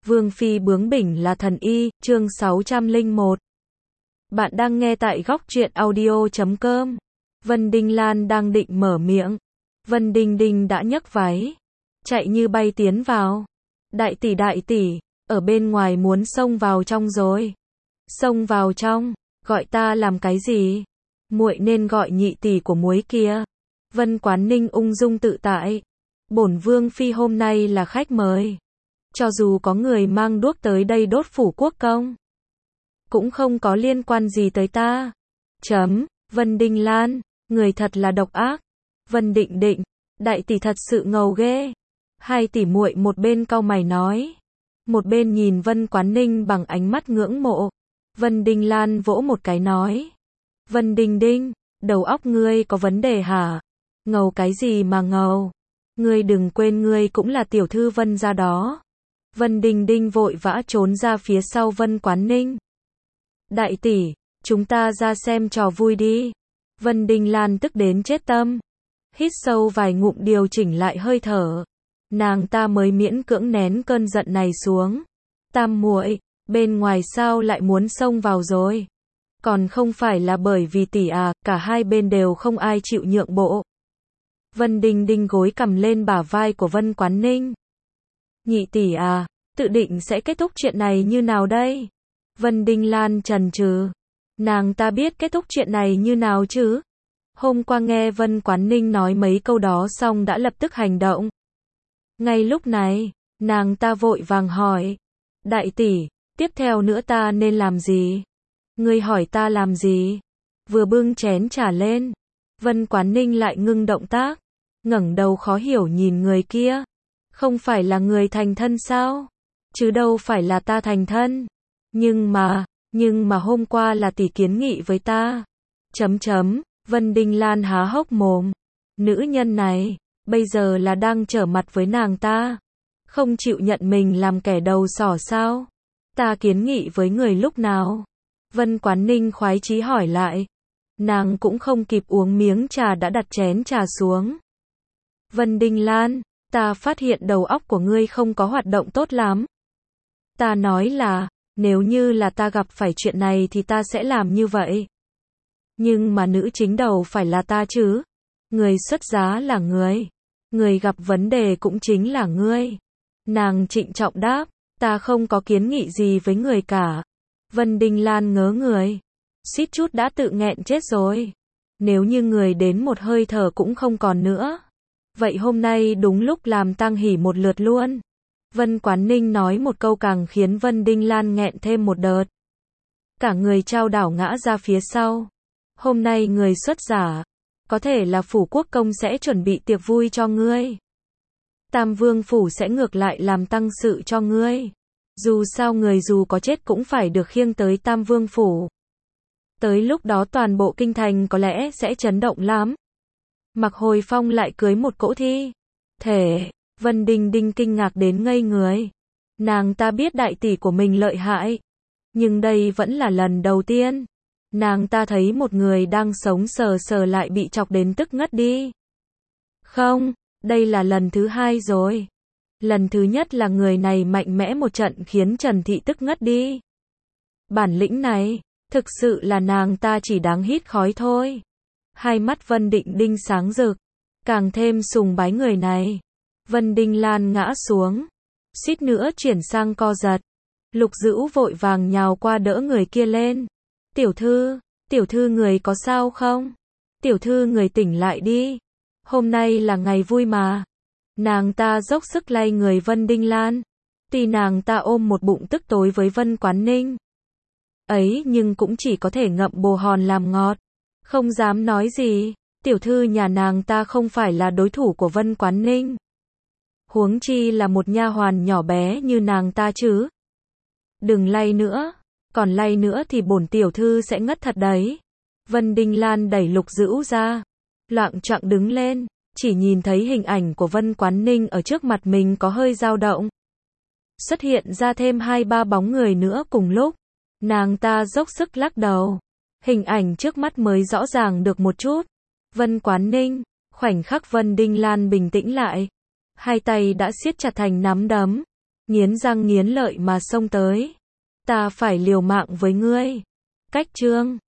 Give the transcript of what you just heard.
Vương phi bướng bỉnh là thần y, chương 601. Bạn đang nghe tại góc truyện audio.com. Vân Đinh Lan đang định mở miệng. Vân Đinh Đinh đã nhấc váy, chạy như bay tiến vào. Đại tỷ, ở bên ngoài muốn xông vào trong rồi. Xông vào trong, gọi ta làm cái gì? Muội nên gọi nhị tỷ của muối kia. Vân Quán Ninh ung dung tự tại. Bổn Vương phi hôm nay là khách mời. Cho dù có người mang đuốc tới đây đốt phủ quốc công, cũng không có liên quan gì tới ta. Vân Đinh Lan, người thật là độc ác. Vân Định Định, đại tỷ thật sự ngầu ghê. Hai tỷ muội một bên cau mày nói, một bên nhìn Vân Quán Ninh bằng ánh mắt ngưỡng mộ. Vân Đinh Lan vỗ một cái nói, Vân Đinh Đinh, đầu óc ngươi có vấn đề hả? Ngầu cái gì mà ngầu? Ngươi đừng quên ngươi cũng là tiểu thư Vân gia đó. Vân Đinh Đinh vội vã trốn ra phía sau Vân Quán Ninh. Đại tỷ, chúng ta ra xem trò vui đi. Vân Đinh Lan tức đến chết tâm. Hít sâu vài ngụm điều chỉnh lại hơi thở. Nàng ta mới miễn cưỡng nén cơn giận này xuống. Tam muội, bên ngoài sao lại muốn xông vào rồi? Còn không phải là bởi vì tỷ à, cả hai bên đều không ai chịu nhượng bộ. Vân Đinh Đinh gối cầm lên bả vai của Vân Quán Ninh. Nhị tỷ à, tự định sẽ kết thúc chuyện này như nào đây? Vân Đinh Lan chần chừ. Nàng ta biết kết thúc chuyện này như nào chứ? Hôm qua nghe Vân Quán Ninh nói mấy câu đó xong đã lập tức hành động. Ngay lúc này, nàng ta vội vàng hỏi. Đại tỷ, tiếp theo nữa ta nên làm gì? Ngươi hỏi ta làm gì? Vừa bưng chén trà lên, Vân Quán Ninh lại ngưng động tác, ngẩng đầu khó hiểu nhìn người kia. Không phải là người thành thân sao? Chứ đâu phải là ta thành thân. Nhưng mà hôm qua là tỷ kiến nghị với ta. Vân Đinh Lan há hốc mồm. Nữ nhân này, bây giờ là đang trở mặt với nàng ta. Không chịu nhận mình làm kẻ đầu sỏ sao? Ta kiến nghị với người lúc nào? Vân Quán Ninh khoái chí hỏi lại. Nàng cũng không kịp uống miếng trà đã đặt chén trà xuống. Vân Đinh Lan, ta phát hiện đầu óc của ngươi không có hoạt động tốt lắm. Ta nói là, nếu như là ta gặp phải chuyện này thì ta sẽ làm như vậy. Nhưng mà nữ chính đầu phải là ta chứ. Người xuất giá là ngươi. Người gặp vấn đề cũng chính là ngươi. Nàng trịnh trọng đáp, ta không có kiến nghị gì với người cả. Vân Đinh Lan ngớ người. Suýt chút đã tự nghẹn chết rồi. Nếu như người đến một hơi thở cũng không còn nữa. Vậy hôm nay đúng lúc làm tang hỉ một lượt luôn. Vân Quán Ninh nói một câu càng khiến Vân Đinh Lan nghẹn thêm một đợt. Cả người trao đảo ngã ra phía sau. Hôm nay người xuất giả, có thể là phủ quốc công sẽ chuẩn bị tiệc vui cho ngươi. Tam Vương phủ sẽ ngược lại làm tăng sự cho ngươi. Dù sao người dù có chết cũng phải được khiêng tới Tam Vương phủ. Tới lúc đó toàn bộ kinh thành có lẽ sẽ chấn động lắm. Mặc Hồi Phong lại cưới một cỗ thi thể. Vân Đinh Đinh kinh ngạc đến ngây người. Nàng ta biết đại tỷ của mình lợi hại. Nhưng đây vẫn là lần đầu tiên. Nàng ta thấy một người đang sống sờ sờ lại bị chọc đến tức ngất đi. Không, đây là lần thứ hai rồi. Lần thứ nhất là người này mạnh mẽ một trận khiến Trần Thị tức ngất đi. Bản lĩnh này, thực sự là nàng ta chỉ đáng hít khói thôi. Hai mắt Vân Định Đinh sáng rực, càng thêm sùng bái người này. Vân Đinh Lan ngã xuống, suýt nữa chuyển sang co giật. Lục Dữu vội vàng nhào qua đỡ người kia lên. Tiểu thư người có sao không? Tiểu thư người tỉnh lại đi. Hôm nay là ngày vui mà. Nàng ta dốc sức lay người Vân Đinh Lan. Tuy nàng ta ôm một bụng tức tối với Vân Quán Ninh ấy nhưng cũng chỉ có thể ngậm bồ hòn làm ngọt. Không dám nói gì. Tiểu thư nhà nàng ta không phải là đối thủ của Vân Quán Ninh. Huống chi là một nha hoàn nhỏ bé như nàng ta chứ. Đừng lay nữa. Còn lay nữa thì bổn tiểu thư sẽ ngất thật đấy. Vân Đinh Lan đẩy Lục Dữu ra. Loạng choạng đứng lên. Chỉ nhìn thấy hình ảnh của Vân Quán Ninh ở trước mặt mình có hơi dao động. Xuất hiện ra thêm 2-3 bóng người nữa cùng lúc. Nàng ta dốc sức lắc đầu. Hình ảnh trước mắt mới rõ ràng được một chút. Vân Quán Ninh. Khoảnh khắc Vân Đinh Lan bình tĩnh lại. Hai tay đã siết chặt thành nắm đấm. nghiến răng nghiến lợi mà xông tới. Ta phải liều mạng với ngươi. Cách chương